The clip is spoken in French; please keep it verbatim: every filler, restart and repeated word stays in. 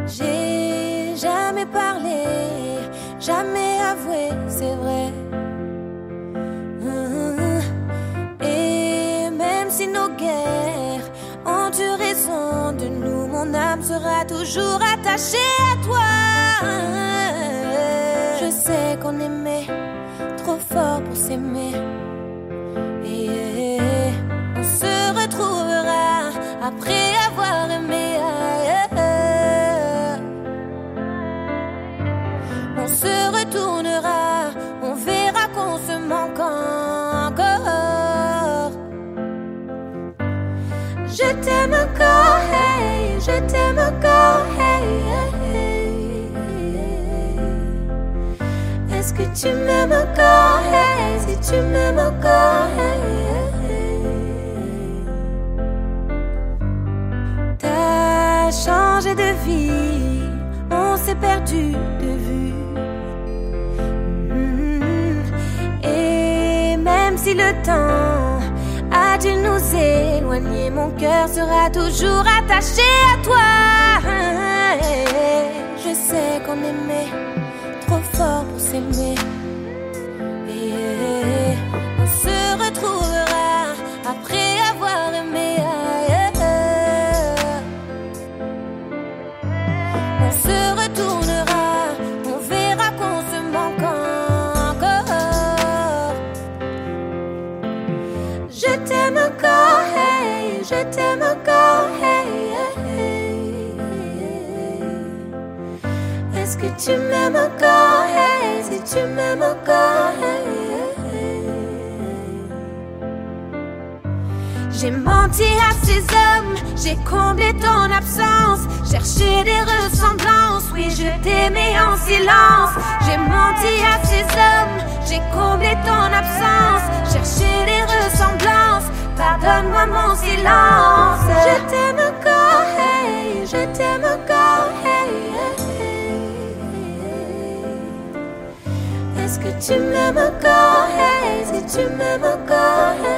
J'ai jamais parlé, jamais avoué, c'est vrai. Et même si nos guerres ont eu raison de nous, mon âme sera toujours attachée à toi. Je sais qu'on aimait trop fort pour s'aimer. Et on se retrouvera après avoir aimé. On se retournera, on verra qu'on se manque encore. Je t'aime encore, hey, je t'aime encore, hey, hey, hey. Est-ce que tu m'aimes encore, hey, si tu m'aimes encore, hey, hey. T'as changé de vie, on s'est perdu de vue. Si le temps a dû nous éloigner, mon cœur sera toujours attaché à toi. Je sais qu'on aimait trop fort pour s'aimer. Et on se retrouvera après avoir aimé. On se retournera, on verra qu'on se manque encore. Je t'aime encore, hey, je t'aime encore, hey, hey, hey. Est-ce que tu m'aimes encore, hey, si tu m'aimes encore, hey, hey. J'ai menti à ces hommes, j'ai comblé ton absence, cherché des ressemblances, oui je t'aimais en silence. J'ai menti à ces hommes, j'ai comblé ton absence, cherché des ressemblances, pardonne-moi mon silence. Je t'aime encore, hey, je t'aime encore, hey, hey. Est-ce que tu m'aimes encore, hey, si tu m'aimes encore, hey.